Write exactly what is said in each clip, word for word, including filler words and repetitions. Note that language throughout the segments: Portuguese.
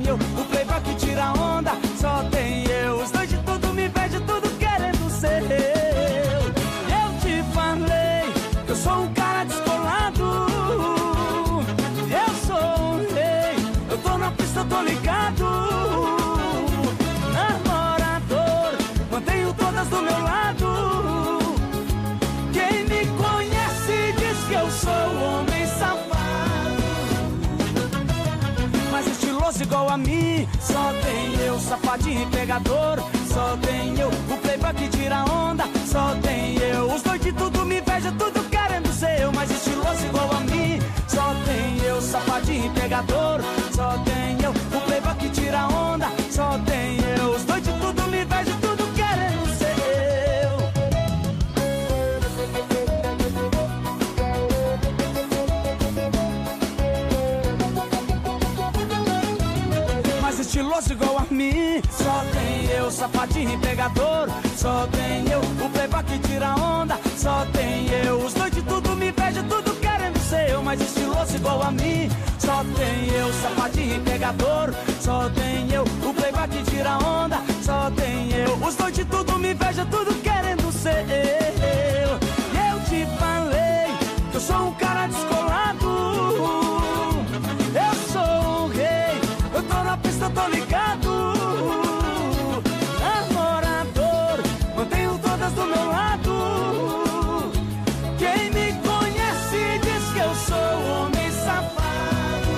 eu, o playboy que tira onda, só tem eu. Os dois de tudo me vejo, tudo querendo ser eu. Eu te falei que eu sou um cara descolado, eu sou um rei, eu tô na pista, eu tô ligado. Namorador, mantenho todas do meu lado. Quem me conhece diz que eu sou homem safado, mas estiloso igual a mim só tem eu. Safadinho e pegador, só tem eu. O playboy que tira onda, só tem eu. Os dois de tudo me inveja, tudo querendo ser eu, mas estiloso igual a mim só tem eu. Safadinho e pegador, só tem eu. O playboy que tira onda, só tem eu. Os dois de tudo me inveja, tudo querendo ser eu. Mas estiloso igual a mim só tem eu. Safadinho e pegador, só tem eu. O playboy que tira onda, só tem eu. Os dois de tudo me inveja, tudo querendo ser eu, mas estiloso igual a mim só tem eu. Safadinho e pegador, só tem eu. O playboy que tira onda, só tem eu. Os dois de tudo me inveja, tudo querendo ser eu. E eu te falei que eu sou um cara descolado, eu sou um rei, eu tô na pista, eu tô ligado. Namorador, mantenho todas do meu lado. Quem me conhece diz que eu sou homem safado,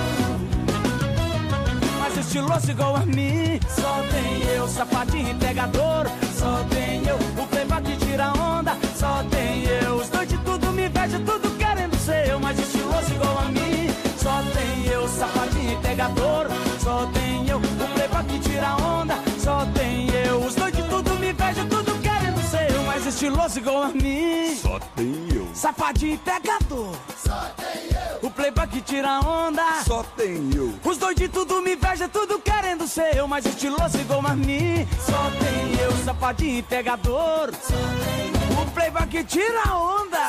mas estiloso igual a mim só tem eu. Safadinho e pegador, só tem eu. O playboy que tira onda, só tem eu. Os dois de tudo me inveja, tudo querendo ser eu, mas estiloso igual a mim só tem eu. Safadinho e pegador, só tem eu. O playboy que tira onda, só tem eu. Os dois de tudo me inveja, tudo querendo ser eu, mas estiloso igual a mim só tem eu. Safadinho e pegador, só tem eu. O playboy que tira onda, só tem eu. Os dois de tudo me inveja, tudo querendo ser eu, mas estiloso igual a mim só tem eu. Safadinho e pegador, só tem eu. O playboy que tira onda,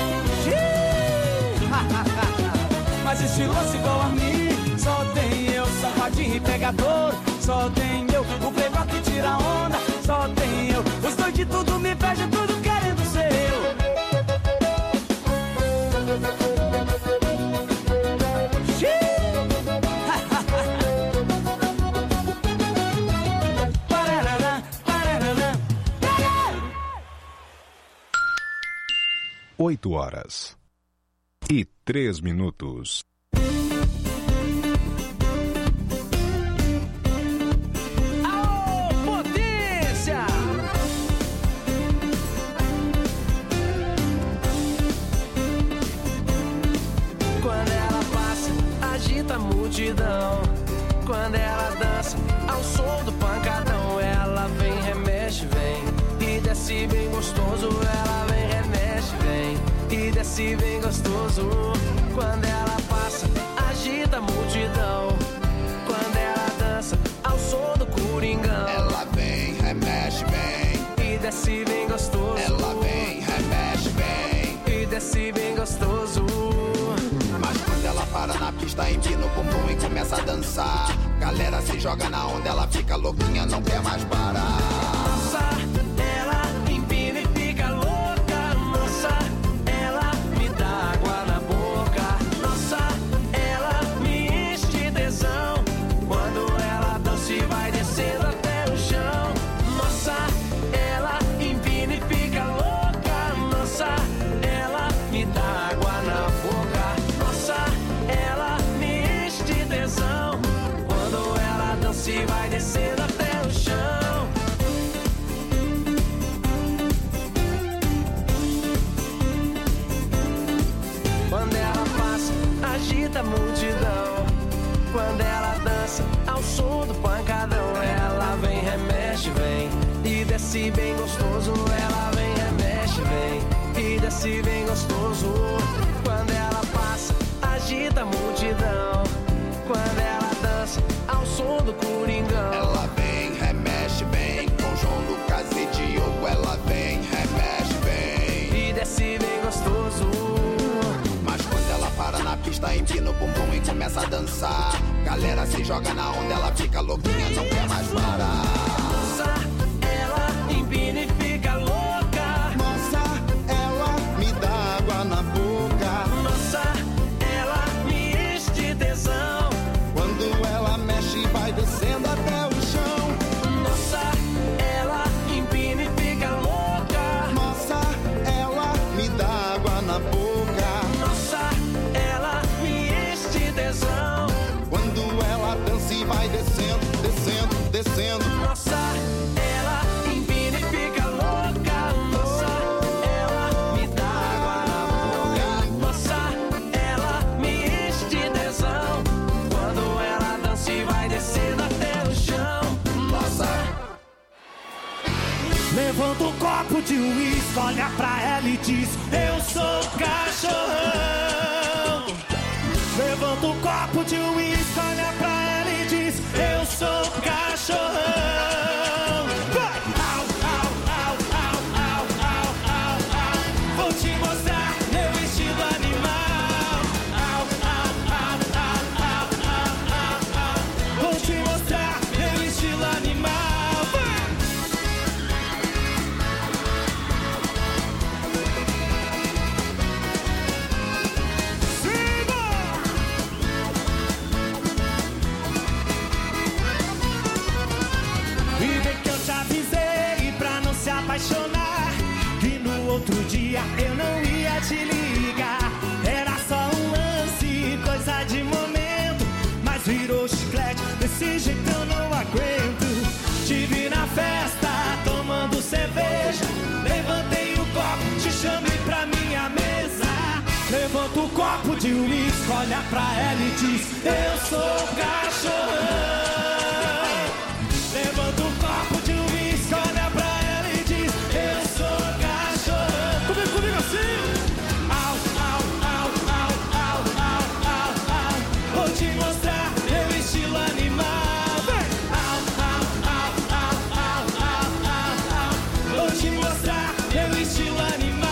mas estiloso igual a mim só tem eu. Safadinho e pegador, só tem eu. O playboy que tira onda, só tem eu. Os dois de tudo me inveja, tudo querendo ser eu. Oito horas e três minutos. Aô, potência! Quando ela passa, agita a multidão. Quando ela dança, ao som do pancadão, ela vem, remexe, vem e desce bem gostoso. Ela vem, remexe, vem e desce bem gostoso. Quando ela passa, agita a multidão. Quando ela dança, ao som do coringão, ela vem, remexe, vem e desce bem gostoso. Ela vem, remexe, vem e desce bem gostoso. Mas quando ela para na pista, empina o bumbum e começa a dançar, galera se joga na onda, ela fica louquinha, não quer mais parar. Nossa, ela empina e fica louca. Nossa, ela me dá água na boca. Nossa, ela me enche de tesão. Quando ela dança e vai descendo até o chão. Nossa, ela empina e fica louca. Nossa, ela me dá água na boca. Nossa, ela me enche de tesão. Quando ela dança e vai descendo até o chão. Quando ela passa, agita a multidão. Quando ela dança, ao som do pancadão, ela vem, remexe, vem e desce bem gostoso. Ela vem, remexe, vem e desce bem gostoso. Quando ela passa, agita a multidão. Quando ela dança, ao som do coringão, ela vem, remexe, vem com João Lucas e Diogo. Ela vem, remexe, vem e desce bem gostoso. Mas quando ela para na pista, empina o bumbum e começa a dançar, galera se joga na onda, ela fica louquinha, não quer mais parar. Nossa, ela empina e fica louca. Nossa, ela me dá água na boca. Nossa, ela me enche de tesão. Quando ela mexe, vai descendo até o chão. Nossa, ela empina e fica louca. Nossa, ela me dá água na boca. Nossa, ela me enche de tesão. Quando ela dança e vai descendo, descendo, descendo. Nossa, ela empina e fica louca. Nossa, ela me dá água na boca. Nossa, ela me enche de tesão. Quando ela dança e vai descendo até o chão. Nossa, Levanta um copo de uísque, olha pra ela e diz: eu sou cachorrão. Levanta um copo de uísque, olha pra ela e diz: eu sou cachorrão. Vai! Au, au, au, au, au, au, au, au. Vou te mostrar meu estilo animal. Au, au, au, au, au, au, au, au. Vou te mostrar meu estilo animal. Vai! E bem que eu te avisei pra não se apaixonar, que no outro dia eu não ia te ligar. Era só um lance, coisa de momento, mas virou chiclete, desse jeito eu não aguento. Te vi na festa, tomando cerveja, levantei o copo, te chamei pra minha mesa. Levanta o copo de uísque, olha pra ela e diz: eu sou cachorrão. Levanta um copo de uísque, olha pra ela e diz: eu sou cachorrão. Comigo, comigo assim. Au, au, au, au, au, au, au, au. Vou te mostrar meu estilo animal. Vem. Au, au, au, au, au, au, au, au. Vou te mostrar meu estilo animal.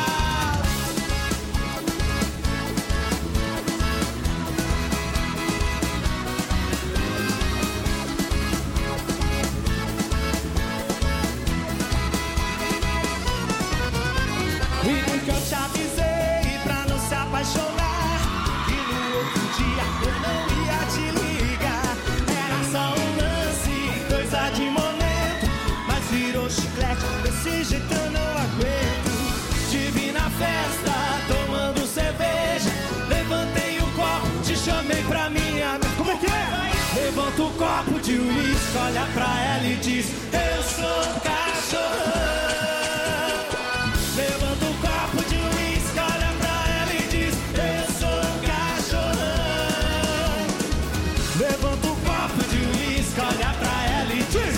E bem que eu te avisei pra não se apaixonar, que no outro dia eu não ia te ligar. Era só um lance, coisa de momento, mas virou chiclete, desse jeito eu não aguento. Te vi na festa, tomando cerveja, levantei o copo, te chamei pra minha mesa. Como é que é? Levanta o copo de uísque, olha pra ela e diz: eu sou cachorrão. Levanta o copo de uísque, olha pra ela e diz: eu sou cachorrão. Levanta o copo de uísque, olha pra ela e diz: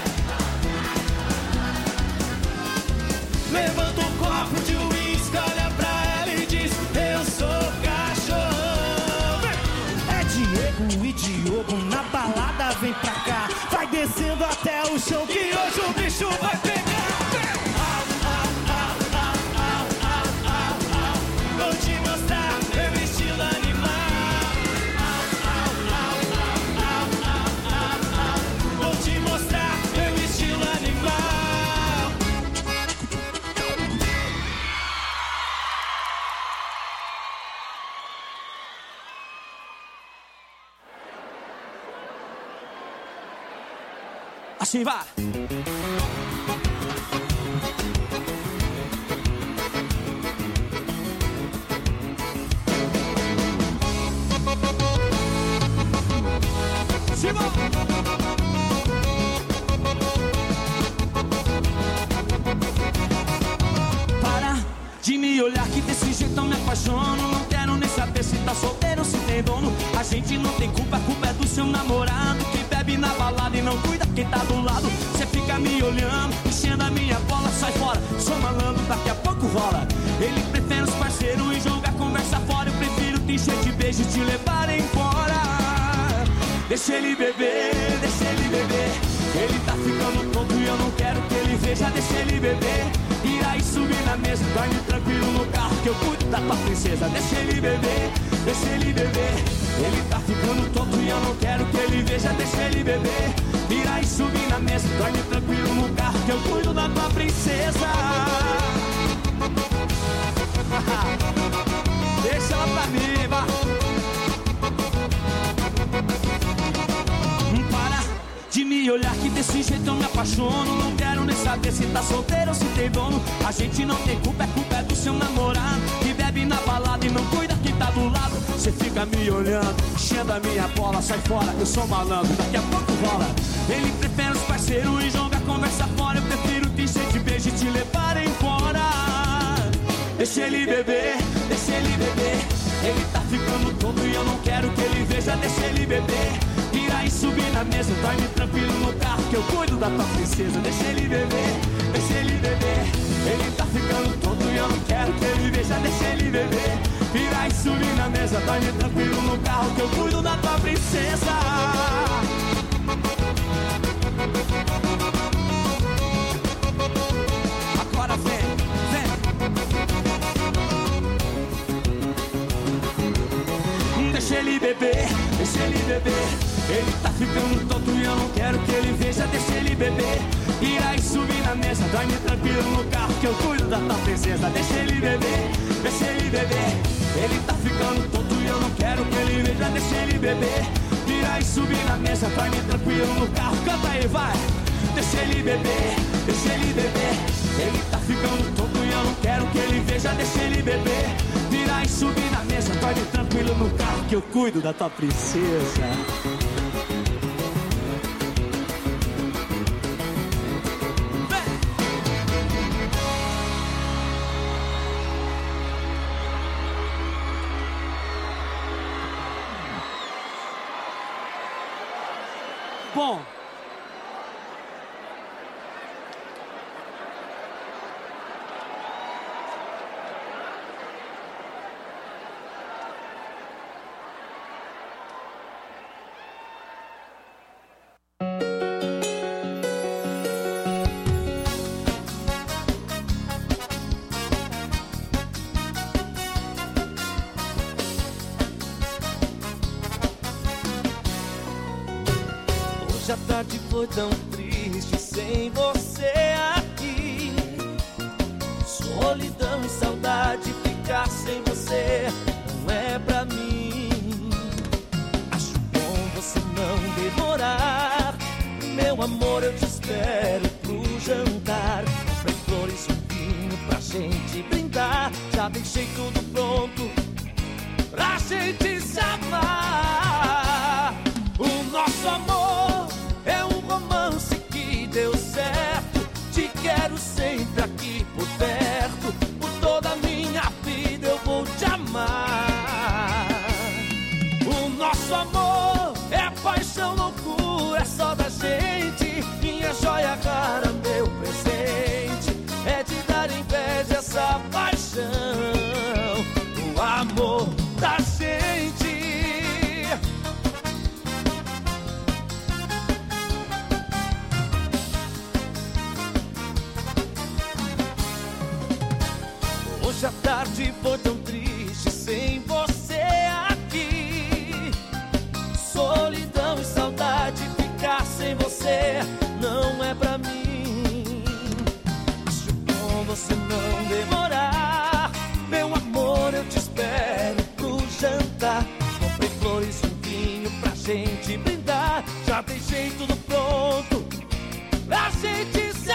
levanta o copo de uísque, olha pra ela e diz: eu sou cachorrão. É Diego e Diogo na balada, vem pra cá. Vai descendo até o chão que hoje o bicho vai pegar. Vou te mostrar meu estilo animal. Au, au, au, au, au, au, au, au. Vou te mostrar meu estilo animal. Assim vai. Para de me olhar que desse jeito eu me apaixono. Não quero nem saber se tá solteiro ou se tem dono. A gente não tem culpa, a culpa é do seu namorado, que bebe na balada e não cuida quem tá do lado. Cê fica me olhando, enchendo a minha bola, sai fora. Sou malandro, daqui a pouco rola. Ele prefere os parceiros e joga a conversa fora. Eu prefiro te encher de beijo e te levar embora. Deixa ele beber, deixa ele beber. Ele tá ficando tonto e eu não quero que ele veja. Deixa ele beber, e aí subir na mesa. Dorme tranquilo no carro que eu cuido da tua princesa. Deixa ele beber, deixa ele beber. Ele tá ficando tonto e eu não quero que ele veja, deixa ele beber. Virar e subir na mesa, dorme tranquilo no carro que eu cuido da tua princesa. Deixa ela pra mim, vá. Para de me olhar que desse jeito eu me apaixono. Não quero nem saber se tá solteiro ou se tem dono. A gente não tem culpa, é culpa é do seu namorado, que bebe na balada e não cuida que tá do lado. Cê fica me olhando, enchendo a minha bola. Sai fora, eu sou malandro, daqui a pouco rola. Ele prefere os parceiros e joga a conversa fora. Eu prefiro te encher de beijo e te levar embora. Deixa ele beber, deixa ele beber. Ele tá ficando tonto e eu não quero que ele veja, deixa ele beber. Virar e subir na mesa, dorme tranquilo no carro que eu cuido da tua princesa. Deixa ele beber, deixa ele beber. Ele tá ficando tonto e eu não quero que ele veja, deixa ele beber. Virar e subir na mesa, dorme tranquilo no carro que eu cuido da tua princesa. Agora vem, vem. Deixa ele beber, deixa ele beber. Ele tá ficando tonto e eu não quero que ele veja, deixa ele beber. Virar e subir na mesa, dorme tranquilo no carro que eu cuido da tua princesa. Deixa ele beber, deixa ele beber. Ele tá ficando tonto e eu não quero que ele veja, deixa ele beber. Virar e subir na mesa, dorme tranquilo no carro. Canta aí, vai. Deixa ele beber, deixa ele beber. Ele tá ficando tonto e eu não quero que ele veja, deixa ele beber. Virar e subir na mesa, dorme tranquilo no carro que eu cuido da tua princesa. Bom, hoje a tarde foi tão triste sem você aqui. Solidão e saudade, ficar sem você não é pra mim. Acho bom você não demorar. Meu amor, eu te espero pro jantar. Comprei flores e um vinho pra gente brindar. Já deixei tudo pronto pra gente se amar. O nosso amor é um romance que deu certo. Te quero sempre aqui por perto. Por toda a minha vida eu vou te amar. O nosso amor é paixão, loucura, é só da gente. Minha joia rara, meu presente, é de dar inveja essa paixão. O amor da gente. Hoje a tarde foi tão triste sem você aqui. Solidão e saudade, ficar sem você não é pra mim. Acho bom você não demorar. Meu amor, eu te espero pro jantar. Comprei flores e um vinho pra gente brindar. Já deixei tudo pronto pra gente se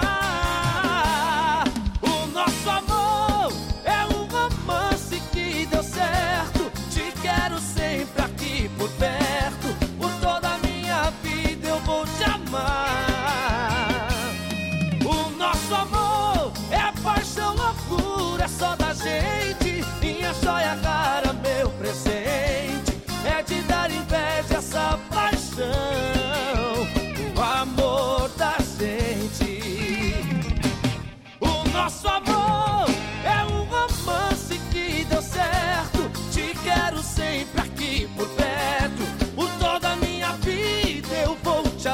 amar. O nosso amor é um romance que deu certo. Te quero sempre aqui por perto. Por toda a minha vida eu vou te amar. O nosso amor é paixão, loucura, é só da gente. Minha joia rara, meu presente, é de dar inveja essa paixão. O amor da gente. O nosso amor é um romance que deu certo. Te quero sempre aqui por perto. Por toda a minha vida eu vou te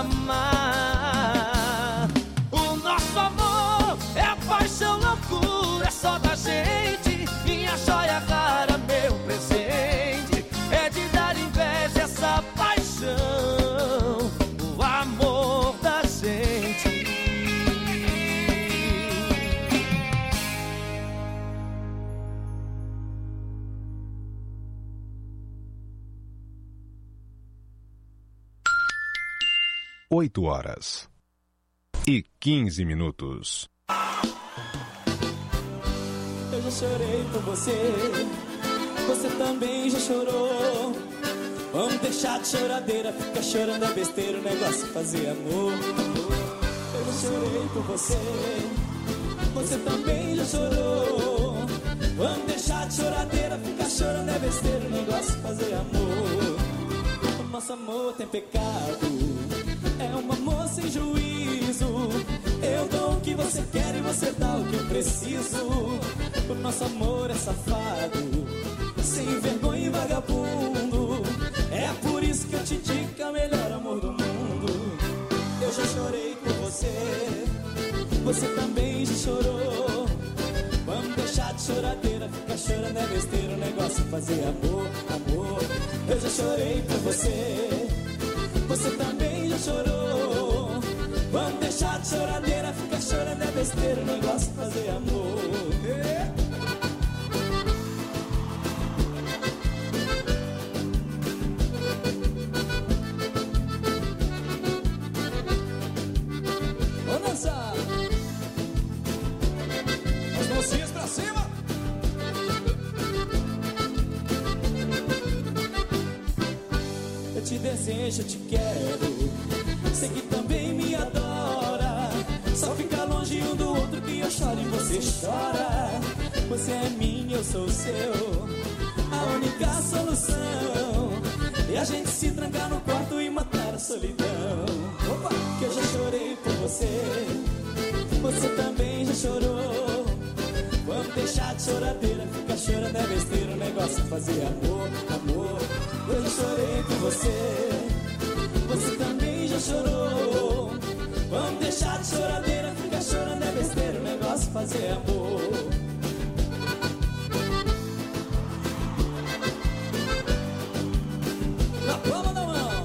amar. O nosso amor é paixão, loucura, é só da gente. Minha joia rara, meu presente, oito horas e quinze minutos. Eu já chorei por você, você também já chorou. Vamos deixar de choradeira, fica chorando é besteira, o negócio é fazer amor. Eu já chorei por você, você também já chorou. Vamos deixar de choradeira, fica chorando é besteira, o negócio é fazer amor. O nosso amor tem pecado, é um amor sem juízo. Eu dou o que você quer e você dá o que eu preciso. O nosso amor é safado, sem vergonha e vagabundo. É por isso que eu te digo que é o melhor amor do mundo. Eu já chorei por você, você também já chorou. Vamos deixar de choradeira, ficar chorando é besteira, o negócio é fazer amor, amor. Eu já chorei por você, você também já chorou. Vamos deixar de choradeira, ficar chorando é besteira, o negócio é fazer amor. Vamos dançar! As mãozinhas pra cima! Eu te desejo, eu te quero, sei que também me adora. Só fica longe um do outro que eu choro e você chora. Você é minha, eu sou seu, a única solução é a gente se trancar no quarto e matar a solidão. Opa! Que eu já chorei por você, você também já chorou. Vamos deixar de choradeira, ficar chorando é besteira, o negócio é fazer amor, amor. Eu já chorei por você, você também já chorou. Vamos deixar de choradeira, ficar chorando é besteira, o negócio é fazer amor. Na palma da mão.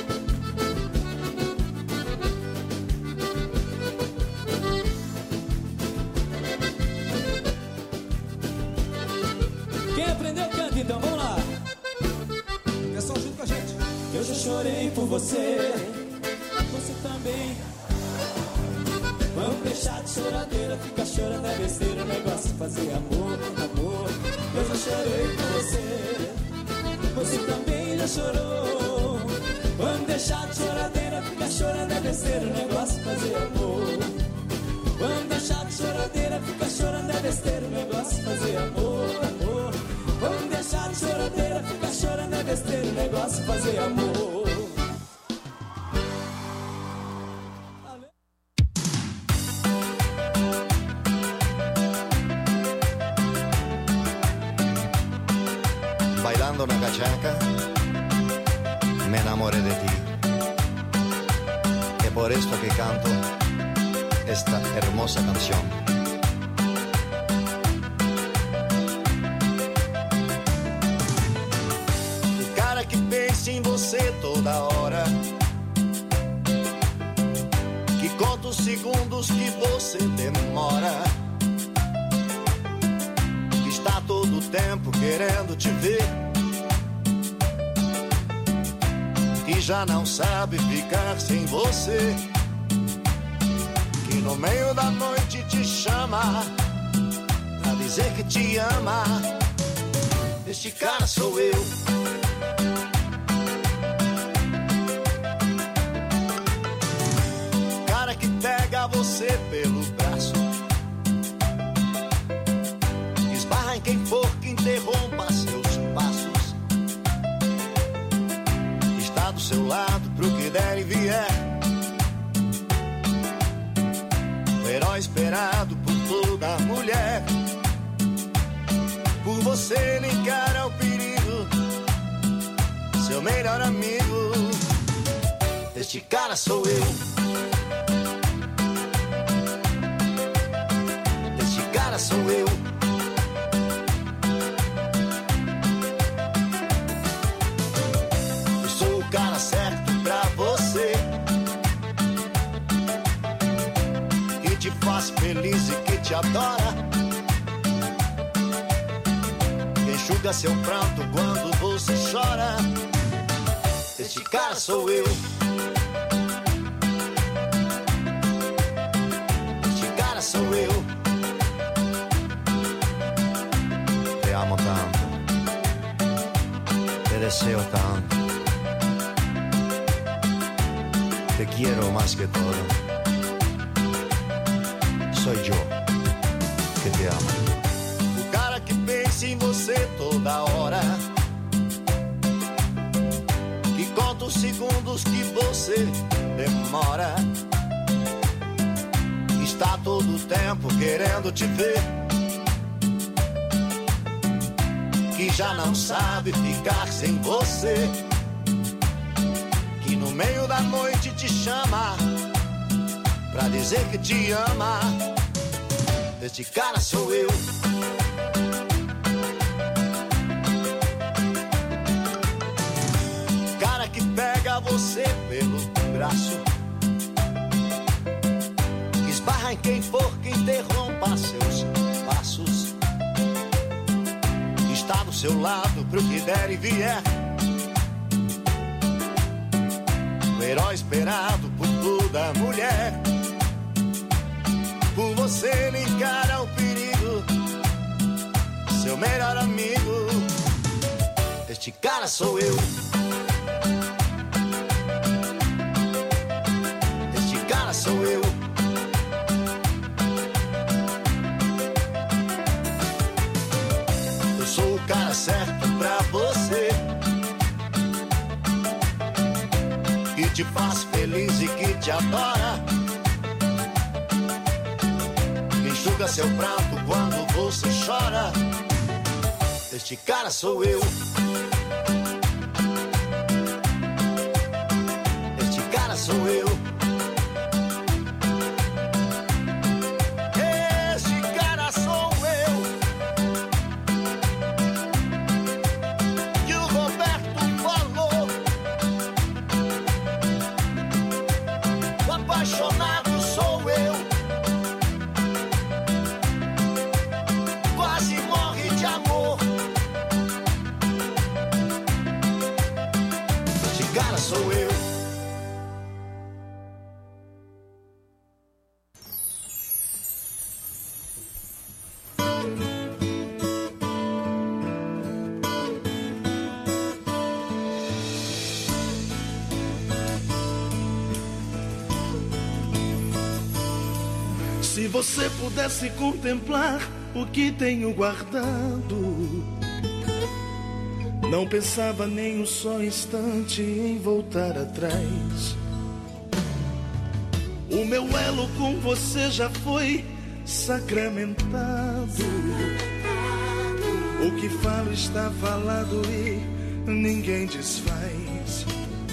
Quem aprendeu canta então, vamos lá. Pessoal junto com a gente. Eu já chorei por você, você também. Vamos deixar de choradeira, ficar chorando é besteira, o negócio é fazer amor, amor. Eu já chorei por você, você também já chorou. Vamos deixar de choradeira, ficar chorando é besteira, o negócio é fazer amor. Vamos deixar de choradeira, ficar chorando é besteira, o negócio é fazer amor, amor. Vamos deixar de choradeira, ficar chorando é besteira, o negócio é fazer amor. Bailando una cachaca, me enamoré de ti. Es por esto que canto esta hermosa canción. O cara que pensa em você toda hora, que conta os segundos que você demora, está todo o tempo querendo te ver, que já não sabe ficar sem você, que no meio da noite te chama pra dizer que te ama. Este cara sou eu. Cara que pega você pelo braço, esbarra em quem for que interrompa seus passos, está do seu lado pro que der e vier, o herói esperado por toda mulher. Por você ele encara o perigo, seu melhor amigo. Este cara sou eu. Este cara sou eu. Eu sou o cara certo pra você, que te faz feliz e que te adora, enxuga seu pranto quando você chora. Este cara sou eu. te quiero más que todo. Soy yo que te amo. O cara que pensa em você toda hora, que conta os segundos que você demora, está todo o tempo querendo te ver, que já não sabe ficar sem você, que no meio da noite te chama pra dizer que te ama. Este cara sou eu. Cara que pega você pelo braço, que esbarra em quem for que interrompa seus passos, que está do seu lado pro que der e vier, o herói esperado por toda mulher. Por você ele encara o perigo, seu melhor amigo. Este cara sou eu. Este cara sou eu. Eu sou o cara certo pra você, que te faz feliz e que te adora, enxuga seu pranto quando você chora. Este cara sou eu. Este cara sou eu. Este cara sou eu. E o Roberto falou, o apaixonado sou eu. Quase morre de amor. Este cara sou eu. Se você pudesse contemplar o que tenho guardado, não pensava nem um só instante em voltar atrás. O meu elo com você já foi sacramentado. O que falo está falado e ninguém desfaz.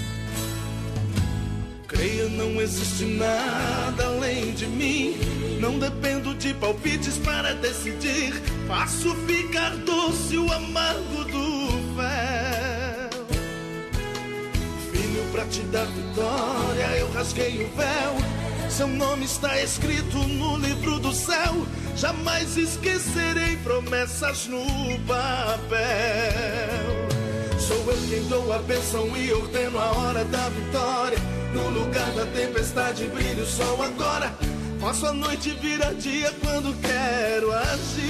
Creia, não existe nada além de mim. Não dependo de palpites para decidir. Faço ficar doce o amargo do véu. Filho, pra te dar vitória, eu rasguei o véu. Seu nome está escrito no livro do céu. Jamais esquecerei promessas no papel. Sou eu quem dou a bênção e ordeno a hora da vitória. No lugar da tempestade brilha o sol agora. Faço a noite virar dia quando quero agir.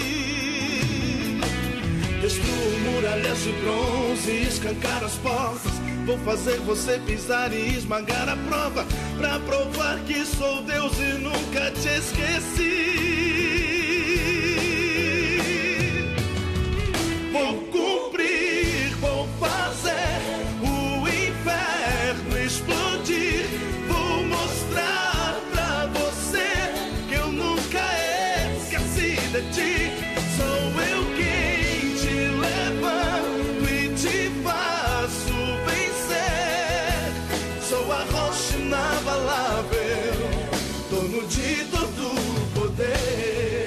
Destruo muralhas de bronze e escancar as portas. Vou fazer você pisar e esmagar a prova, pra provar que sou Deus e nunca te esqueci. Vou cumprir, vou fazer o inferno explodir. Vou mostrar pra você que eu nunca esqueci de ti. Sou eu quem te levanto e te faço vencer. Sou a rocha inabalável, dono de todo o poder.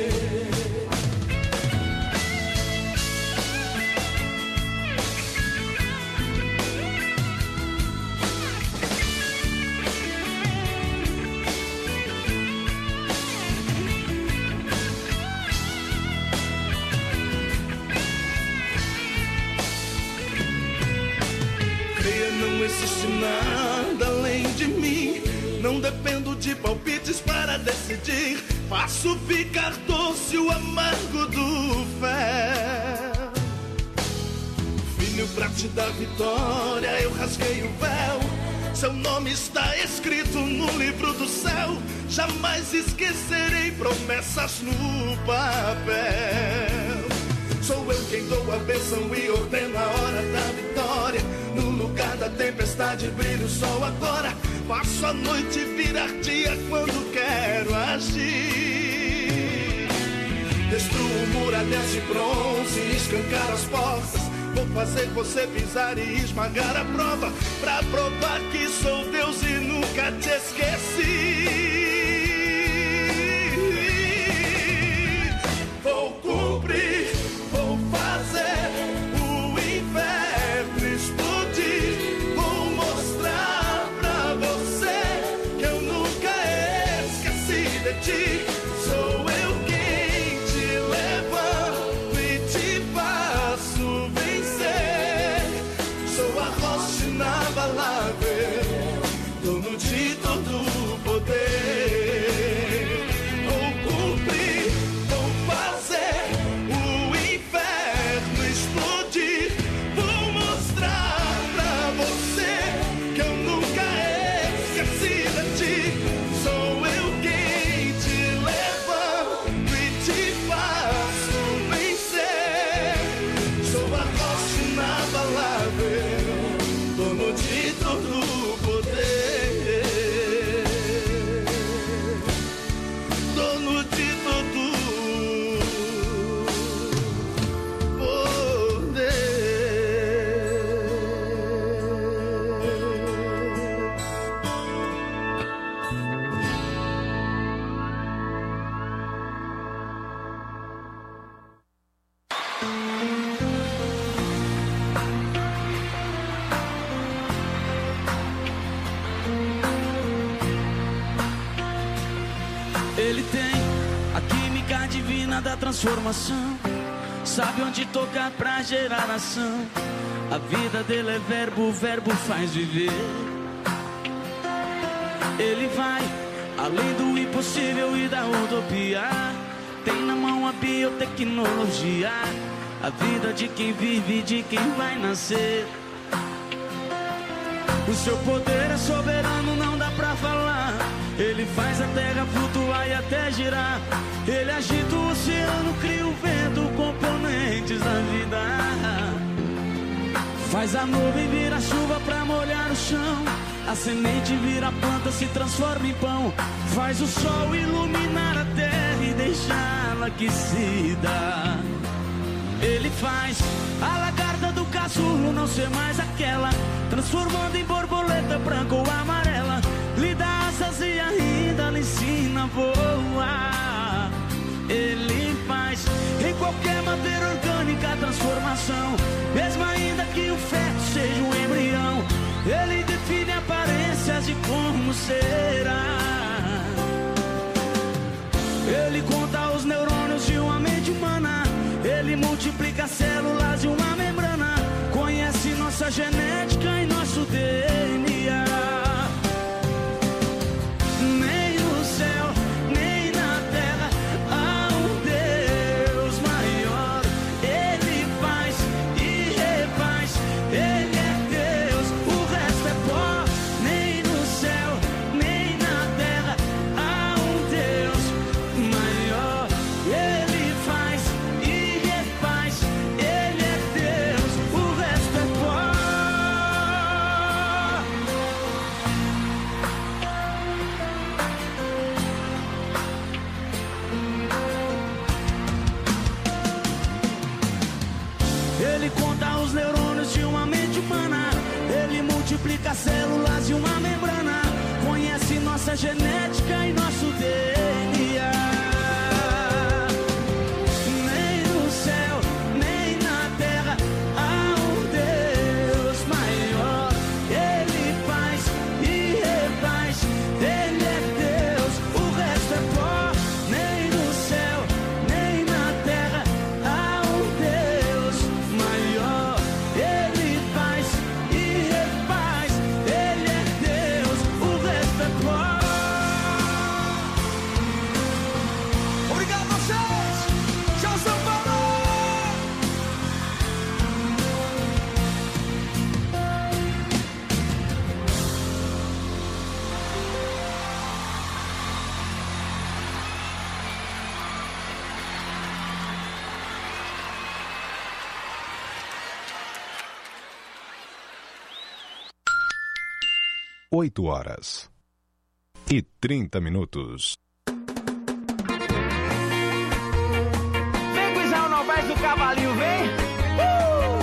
Não existe nada além de mim. Não dependo de palpites para decidir. Faço ficar doce o amargo do véu. Filho, pra te dar vitória, eu rasguei o véu. Seu nome está escrito no livro do céu. Jamais esquecerei promessas no papel. Sou eu quem dou a bênção e ordeno a hora da vitória. No lugar da tempestade brilha o sol agora. Faço a noite virar dia quando quero agir. Destruo muralhas de bronze e escancar as portas. Vou fazer você pisar e esmagar a prova, pra provar que sou Deus e nunca te esqueci. Vou cumprir, vou fazer o inferno explodir. Vou mostrar pra você que eu nunca esqueci de ti. Sou eu quem te levanto e te faço vencer. Sou a rocha inabalável, dono de todo o poder. Vou cumprir, vou fazer o inferno explodir. Vou mostrar pra você que eu nunca esqueci de ti. Sou eu quem te levanto e te faço vencer. Sou a rocha inabalável, dono de todo o poder. Dono de todo o poder. Ele tem a química divina da transformação. Sabe onde tocar pra gerar ação. A vida dele é verbo, o verbo faz viver. Ele vai além do impossível e da utopia. Tem na mão a biotecnologia. A vida de quem vive e de quem vai nascer. O seu poder é soberano, não dá pra falar. Ele faz a terra flutuar e até girar. Ele agita o oceano, cria o vento, componentes da vida. Faz a nuvem virar chuva pra molhar o chão. A semente vira planta, se transforma em pão. Faz o sol iluminar a terra e deixá-la aquecida. Ele faz a lagarta do casulo não ser mais aquela, transformando em borboleta branca ou amarela. Lhe dá asas e ainda lhe ensina a voar. Ele faz em qualquer matéria orgânica a transformação, mesmo ainda que o feto seja um embrião. Ele define aparências de como será. Ele conta os neurônios de uma mente humana. Ele multiplica células de uma membrana. Conhece nossa genética e nosso D N A. Nem no céu, nem na terra há um Deus maior. Ele faz e refaz. Ele é Deus, o resto é pó. Nem no céu, nem na terra há um Deus maior. Ele faz e refaz. Ele é Deus, o resto é pó. Ele conta os neurônios de uma mente humana. Ele multiplica células de uma membrana. Conhece nossa genética e nosso D N A. Nem no céu, nem na terra há um Deus maior. Ele faz e refaz. Ele é Deus, o resto é pó. Nem no céu, nem na terra há um Deus maior. Ele faz e refaz. Ele é Deus, o resto é pó. oito horas e trinta minutos. Vem, Guizão, não vai do cavalinho, vem! Uh!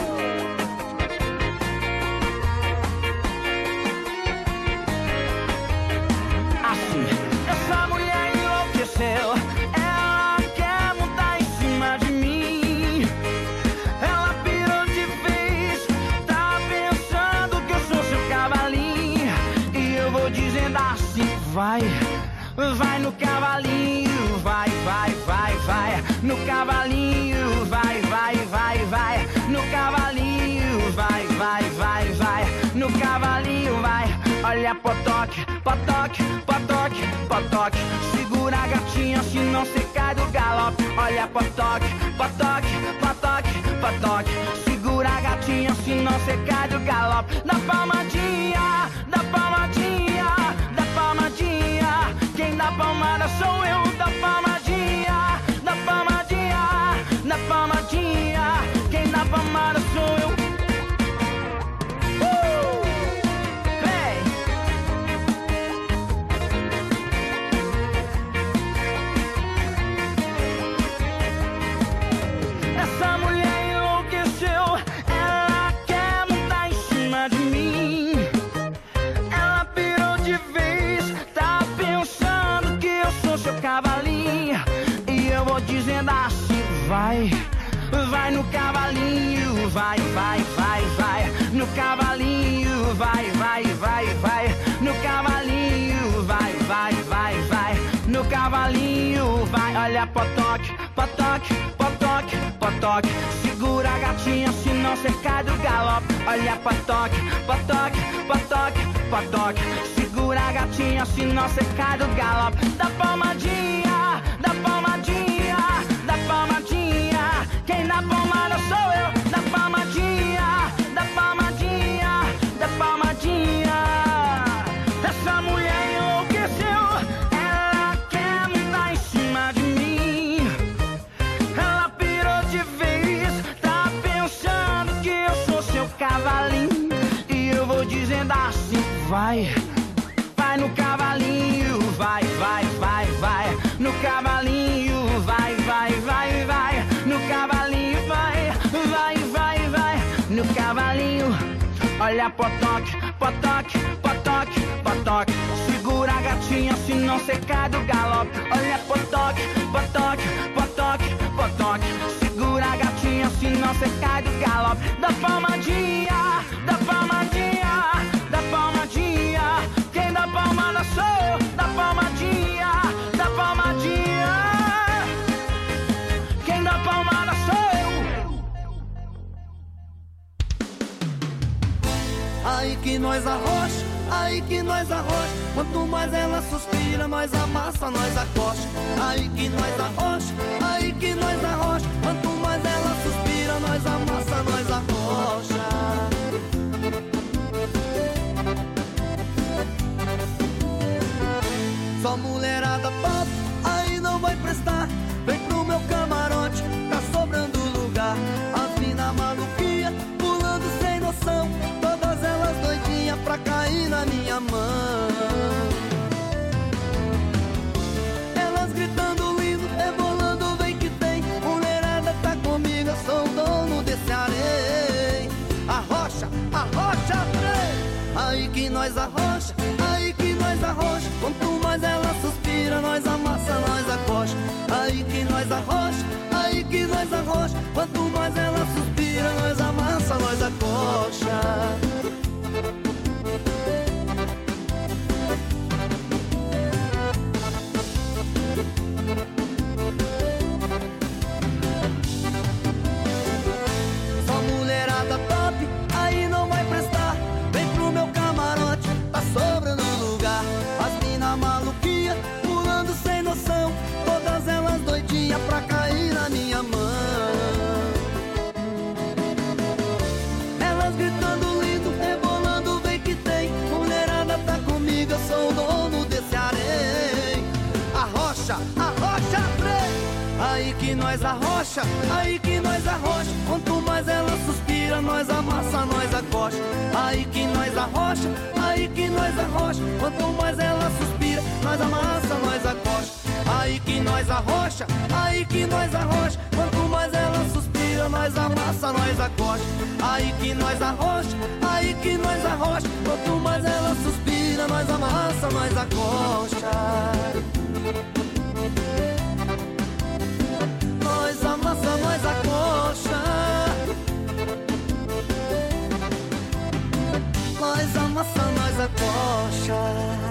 Assim, essa mulher enlouqueceu. Ela quer montar em cima de mim. Ela pirou de vez. Tá pensando que eu sou seu cavalinho. E eu vou dizendo assim, vai. Vai no cavalinho, vai, vai, vai, vai. No cavalinho, vai, vai, vai, vai. No cavalinho, vai, vai, vai, vai. No cavalinho, vai. Olha potoque, potoque, potoque, potoque. Segura a gatinha, se não cê cai do galope. Olha potoque, potoque, potoque, potoque. Segura a gatinha, se não cê cai do galope. Da palmadinha, da palmadinha, da palmadinha. Quem dá palmada sou eu, da palmadinha, da palmadinha, da palmadinha. Quem dá palmada sou eu. Uh! Vem! Essa mulher enlouqueceu, ela quer montar em cima de mim. Ela pirou de vez, tá pensando que eu sou seu cavalinho. E eu vou dizendo assim, vai, vai no cavalinho, vai, vai, vai, vai. No cavalinho, vai, vai, vai, vai. No cavalinho, vai, vai, vai, vai. No cavalinho, vai. Olha potoque, potoque, potoque, potoque. Segura a gatinha, senão cê cai do galope. Olha potoque, potoque, potoque, potoque. Segura a gatinha, senão cê cai do galope. Da palmadinha, da palmadinha, da palmadinha. Quem dá palmada sou eu. Da palmadinha, da palmadinha, da palmadinha. Essa mulher enlouqueceu, ela quer montar em cima de mim. Ela pirou de vez, tá pensando que eu sou seu cavalinho. E eu vou dizendo assim, vai, vai no cavalinho, vai, vai, vai, vai. No cavalinho, vai, vai, vai, vai. No cavalinho, vai, vai, vai, vai. No cavalinho, olha potoque, potoque, potoque, potoque. Segura a gatinha, senão cê cai do galope. Olha potoque, potoque, potoque, potoque. Segura a gatinha, senão cê cai do galope. Da palmadinha, da palmadinha, da palmadinha. Quem dá palmada sou eu. Da palmadinha, da palmadinha. Quem dá palmada sou eu. Aí que nós arrocha, aí que nós arrocha. Quanto mais ela suspira, nós amassa, nós acosta. Aí que nós arrocha, aí que nós arrocha. Quanto mais ela suspira, nós amassa, nós arrocha. Só mulherada pop, aí não vai prestar. Vem pro meu camarote, tá sobrando lugar. As mina maluquinha, pulando sem noção. Todas elas doidinhas pra cair na minha mão. Elas gritando lindo, rebolando, vem que tem. Mulherada tá comigo, eu sou o dono desse areia. Arrocha, arrocha, trem. Aí que nós arrocha, aí que nós arrocha. Quanto mais ela suspira, nós amassa, nós acosta. Aí que nós arrocha, aí que nós arrocha. Quanto mais ela suspira, nós amassa, nós acosta. Só mulherada top, aí não vai prestar. Vem pro meu camarote, tá sobrando lugar. As mina maluquinha, pulando sem noção. Todas elas doidinhas pra cair na minha mão. Elas gritando lindo, rebolando, vem que tem. Mulherada tá comigo, eu sou o dono desse areia. Arrocha, arrocha, trem. Aí que nós arrocha, aí que nós arrocha. Quanto mais ela suspira, suspira, nós amassa, nós acocha. Aí que nós arrocha, aí que nós arrocha. Quanto mais ela suspira, nós amassa, nós acocha. Aí que nós arrocha, aí que nós arrocha. Quanto mais ela suspira, nós amassa, nós acocha. Aí que nós arrocha, aí que nós arrocha. Quanto mais ela suspira, nós amassa, nós acocha. Nós amassa, nós acocha. Nós amassa, nós acocha.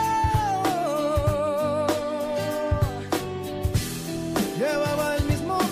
Llevaba el mismo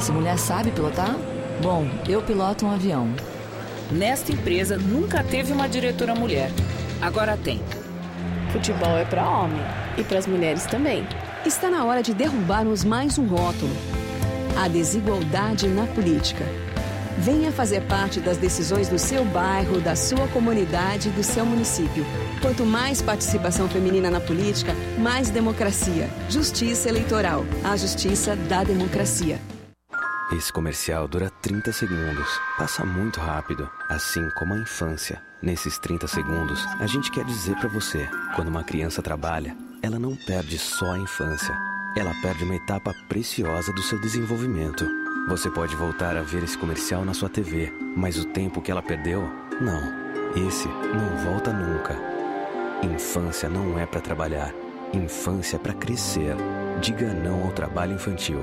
Essa mulher sabe pilotar? Bom, eu piloto um avião. Nesta empresa nunca teve uma diretora mulher. Agora tem. Futebol é para homem e para as mulheres também. Está na hora de derrubarmos mais um rótulo: a desigualdade na política. Venha fazer parte das decisões do seu bairro, da sua comunidade e do seu município. Quanto mais participação feminina na política, mais democracia. Justiça Eleitoral. A justiça da democracia. Esse comercial dura trinta segundos. Passa muito rápido, assim como a infância. Nesses trinta segundos, a gente quer dizer pra você: quando uma criança trabalha, ela não perde só a infância. Ela perde uma etapa preciosa do seu desenvolvimento. Você pode voltar a ver esse comercial na sua T V, mas o tempo que ela perdeu, não. Esse não volta nunca. Infância não é pra trabalhar. Infância é pra crescer. Diga não ao trabalho infantil.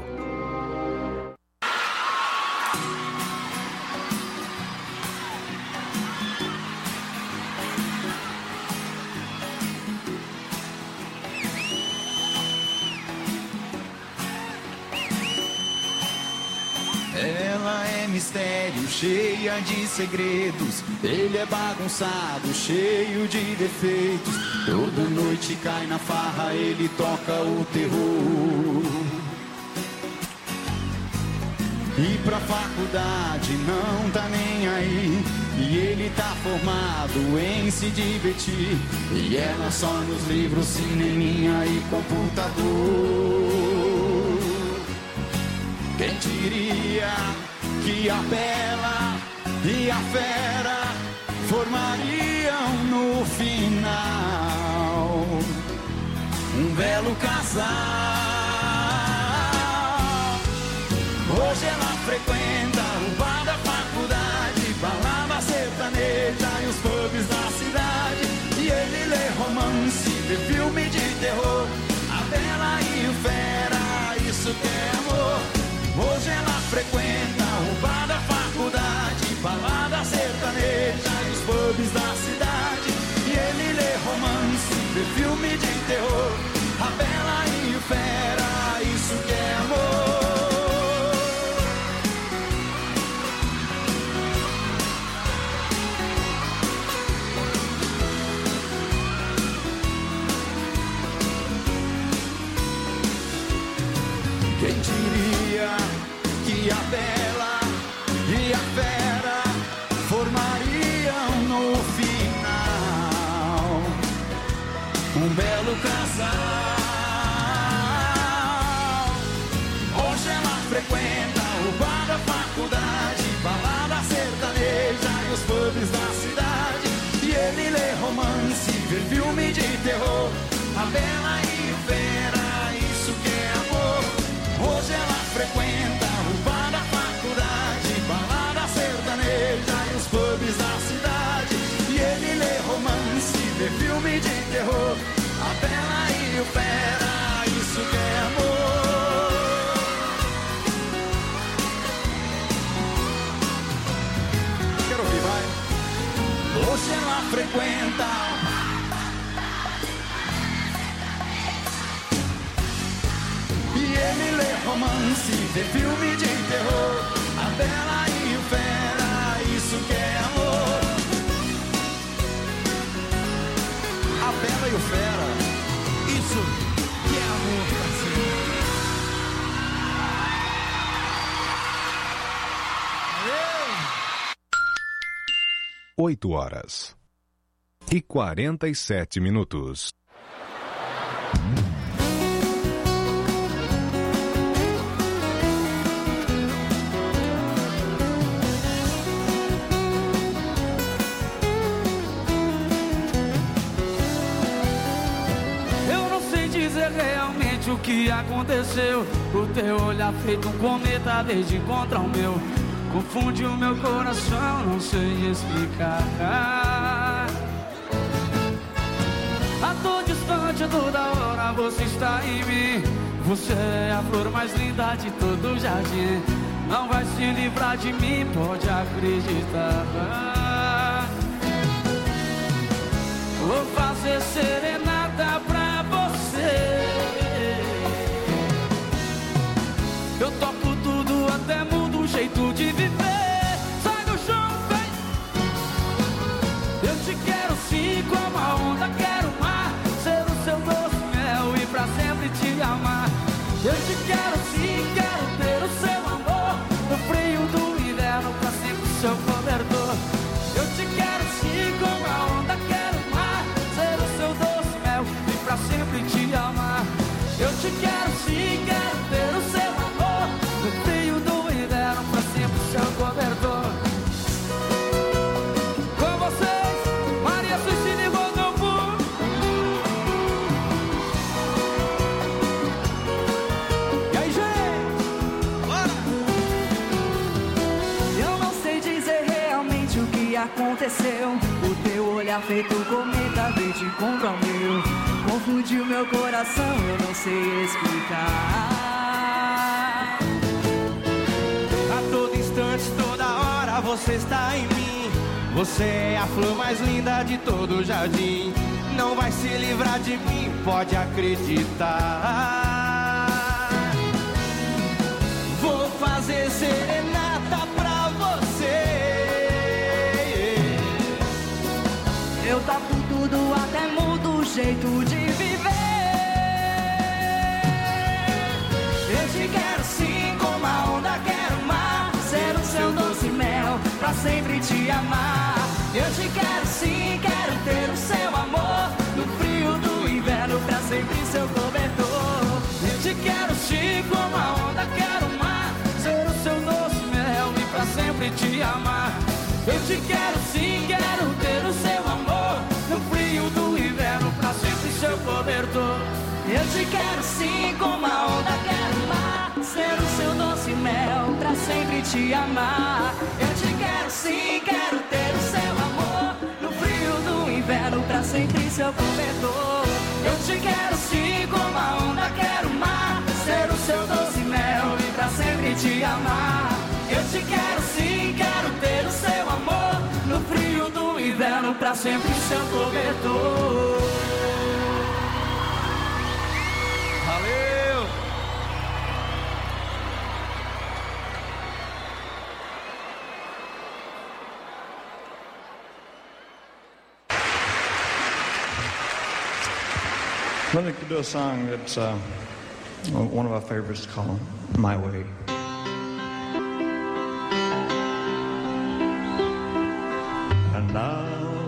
Mistério, cheia de segredos. Ele é bagunçado, cheio de defeitos. Toda noite cai na farra, ele toca o terror. E pra faculdade não tá nem aí. E ele tá formado em se divertir. E ela só nos livros, cineminha e computador. Quem diria que a Bela e a Fera formariam no final um belo casal. Hoje ela frequenta o bar da faculdade, balada sertaneja e os pubs da cidade. E ele lê romance, vê filme de terror. A Bela e o Fera, isso que é amor. Hoje ela frequenta o bar da faculdade, balada sertaneja e os pubs da cidade. E ele lê romance, vê filme de terror. A Bela e o Fera, isso que é amor. Quem diria que a Bela e a Fera formariam no final um belo casal. Hoje ela frequenta o bar da faculdade, balada sertaneja e os pubs da cidade. E ele lê romance, vê filme de terror. A Bela e o Fera, isso que é amor. Hoje ela frequenta o bar da faculdade, balada sertaneja e os pubs da cidade. E ele lê romance, vê filme de terror. A Bela e o Fera, isso que é amor. Quero ouvir, vai. Hoje ela frequenta ele lê romance, vê filme de terror. A Bela e o Fera, isso que é amor. A Bela e o Fera, isso que é amor, parceiro. Oito horas e quarenta e sete minutos. O que aconteceu? O teu olhar feito um cometa desde encontrar o meu. Confunde o meu coração, não sei explicar. A dor distante, a toda hora você está em mim. Você é a flor mais linda de todo o jardim. Não vai se livrar de mim, pode acreditar. Vou fazer serenata pra você. Eu toco tudo até aconteceu. O teu olhar feito cometa verde contra o meu confundiu meu coração, eu não sei explicar. A todo instante, toda hora você está em mim. Você é a flor mais linda de todo o jardim. Não vai se livrar de mim, pode acreditar. Vou fazer serenata pra você. Eu topo tudo, até mudo o jeito de viver. Eu te quero sim, como a onda quero o mar. Ser o seu doce mel, pra sempre te amar. Eu te quero sim, quero ter o seu amor. No frio do inverno, pra sempre seu cobertor. Eu te quero sim, como a onda quero o mar. Ser o seu doce mel e pra sempre te amar. Eu te quero sim, quero ter o seu amor. No frio do inverno, pra sempre seu cobertor. Eu te quero sim, como a onda quero o mar. Ser o seu doce mel, pra sempre te amar. Eu te quero sim, quero ter o seu amor. No frio do inverno, pra sempre seu cobertor. Eu te quero sim, como a onda quero o mar. Ser o seu doce mel e pra sempre te amar. Eu te quero sim, quero ter o seu amor. No frio do inverno, pra sempre seu cobertor. Valeu! Let me do a song that's uh, one of our favorites called My Way. And now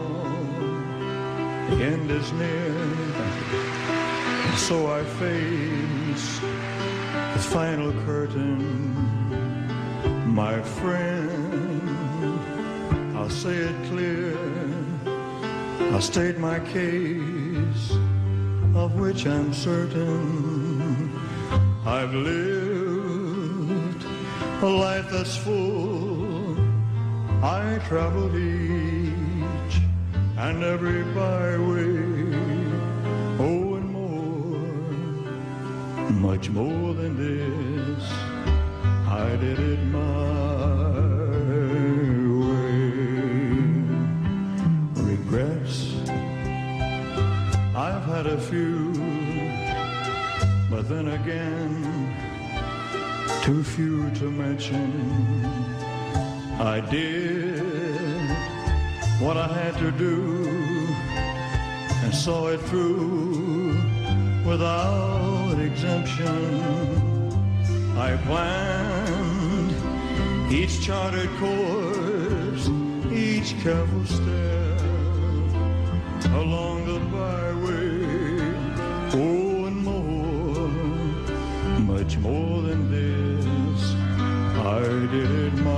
the end is near, and so I face the final curtain. My friend, I'll say it clear, I'll state my case, of which I'm certain. I've lived a life that's full. I traveled each and every byway. Oh, and more, much more than this, I did it my way. Regrets, I've had a few, but then again, too few to mention. I did what I had to do and saw it through without exemption. I planned each charted course, each careful step along the byway. Oh, and more, much more than this, I did it my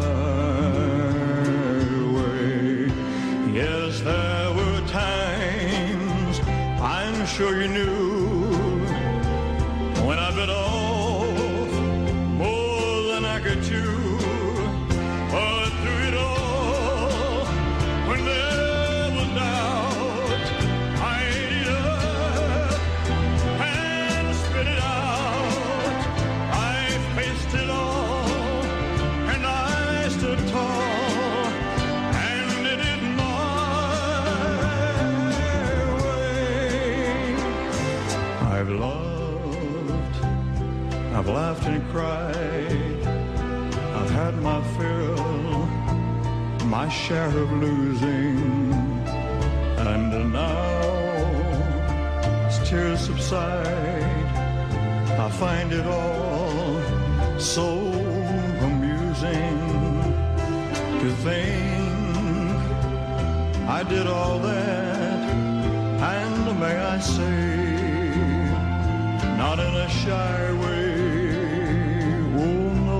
way. Yes, there were times, I'm sure you knew, when I bit off more than I could chew. But through it all, when there was doubt, I ate it up and spit it out. I faced it all, and I stood tall and did it my way. I've loved, I've laughed and cried, I've had my fill, my share of losing, and now as tears subside, I find it all so amusing to think I did all that, and may I say, not in a shy way. Oh no,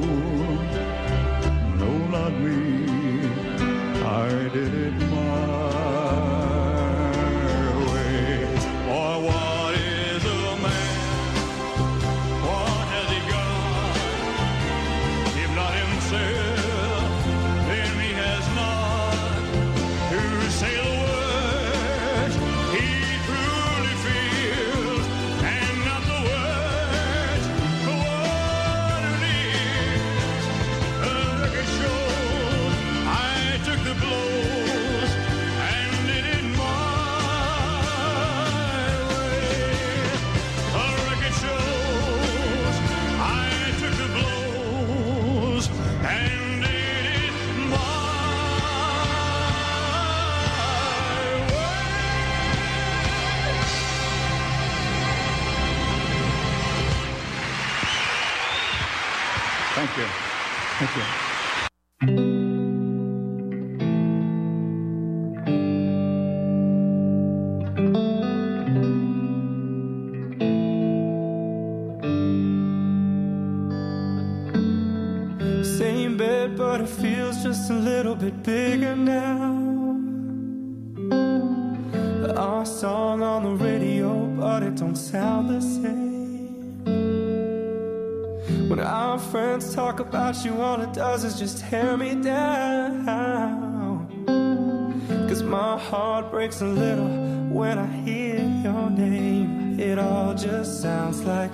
no, not me. I did it my way. For what is a man? What has he got? If not himself, then he has not Thank you. Thank you. Same bed, but it feels just a little bit bigger now. Our song on the radio, but it don't sound the same. When our friends talk about you, all it does is just tear me down. Cause my heart breaks a little when I hear your name. It all just sounds like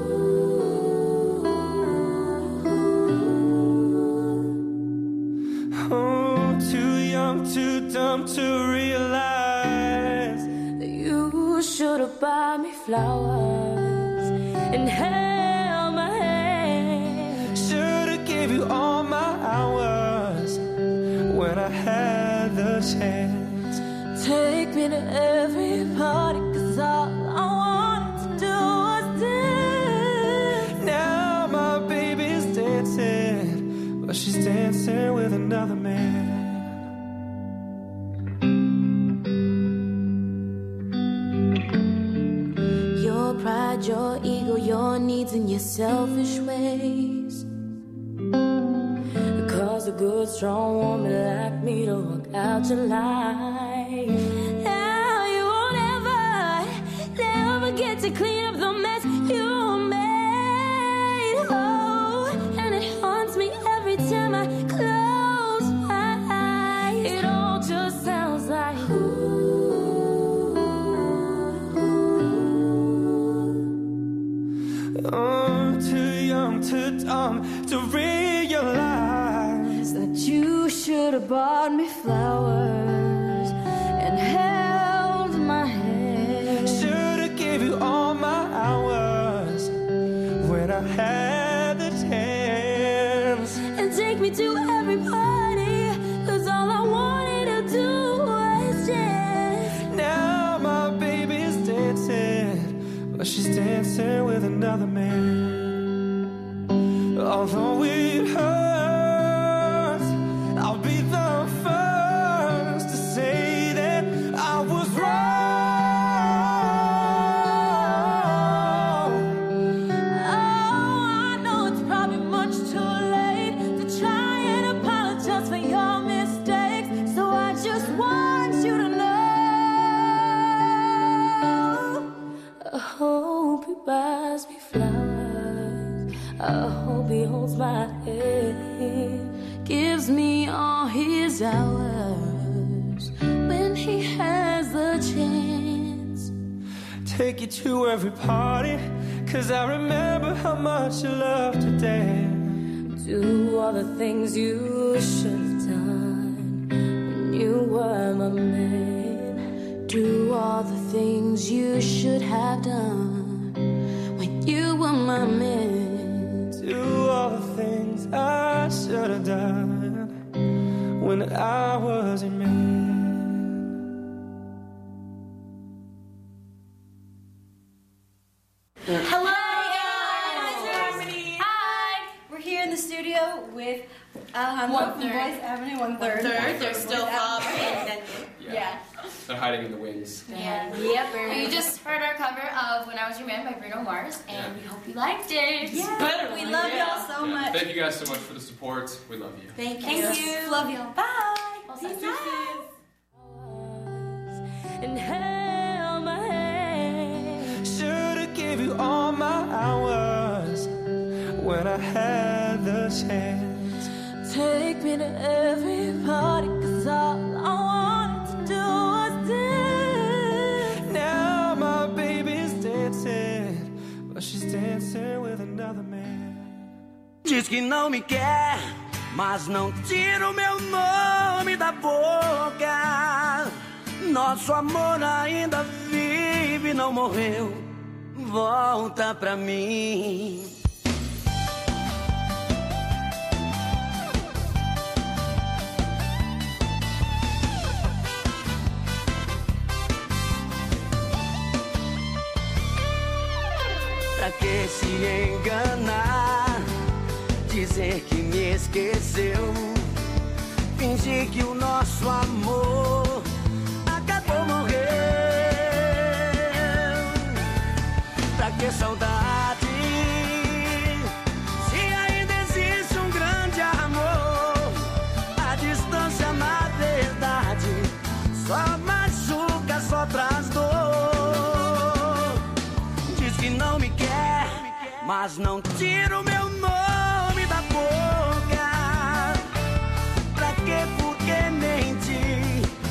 oh, too young, too dumb to realize that you should have bought me flowers and held my hand. Should have gave you all my hours when I had the chance. Take me to every party, cause all I wanted to do was dance. Now my baby's dancing, but she's dancing with another man. Your pride, your ego, your needs and your selfish ways cause a good, strong woman like me to walk out your life. Now you won't ever, never get to clean up the mess you made. Oh, and it haunts me every time I close my eyes. It all just sounds like oh, too young, too dumb to realize that you should have bought me flowers and held my hand. Should have gave you all my hours when I had the chance. And take me to every party, cause all I wanted to do was dance. Now my baby's dancing, but she's dancing with another man. Although it hurts, I'll be the first to say that I was wrong. Oh, I know it's probably much too late to try and apologize for your mistakes. So I just want you to know I hope he buys me flowers, I hope he holds my hand, gives me all his hours when he has the chance. Take you to every party, cause I remember how much you love to dance. Do all the things you should have done when you were my man. Do all the things you should have done when you were my man. Do all the things I should have done when I was a man. Hello, guys! Hi! We're here in the studio with um, One from third. Boys Avenue, one third. One third. They're Boys still Avenue. up. Yeah. yeah. They're hiding in the wings. Yeah. Yep. You You just heard our cover of When I Was Your Man by Bruno Mars, and we hope you liked it. Yeah. We love y'all so much. Thank you guys so much for the support. We love you. Thank you. Thank you. Love y'all. Bye. Peace out. And held my hand. Should have gave you all my hours when I had the chance. Take me to every party, cause all I wanted to do was dance. Now my baby's dancing, but she's dancing with another man. Diz que não me quer, mas não tira o meu nome da boca. Nosso amor ainda vive, não morreu. Volta pra mim. Pra que se enganar? dizer que me esqueceu, fingir que o nosso amor acabou, morreu. Pra que saudade, se ainda existe um grande amor? A distância, na verdade, só machuca, só traz dor. Diz que não me quer, mas não tira o meu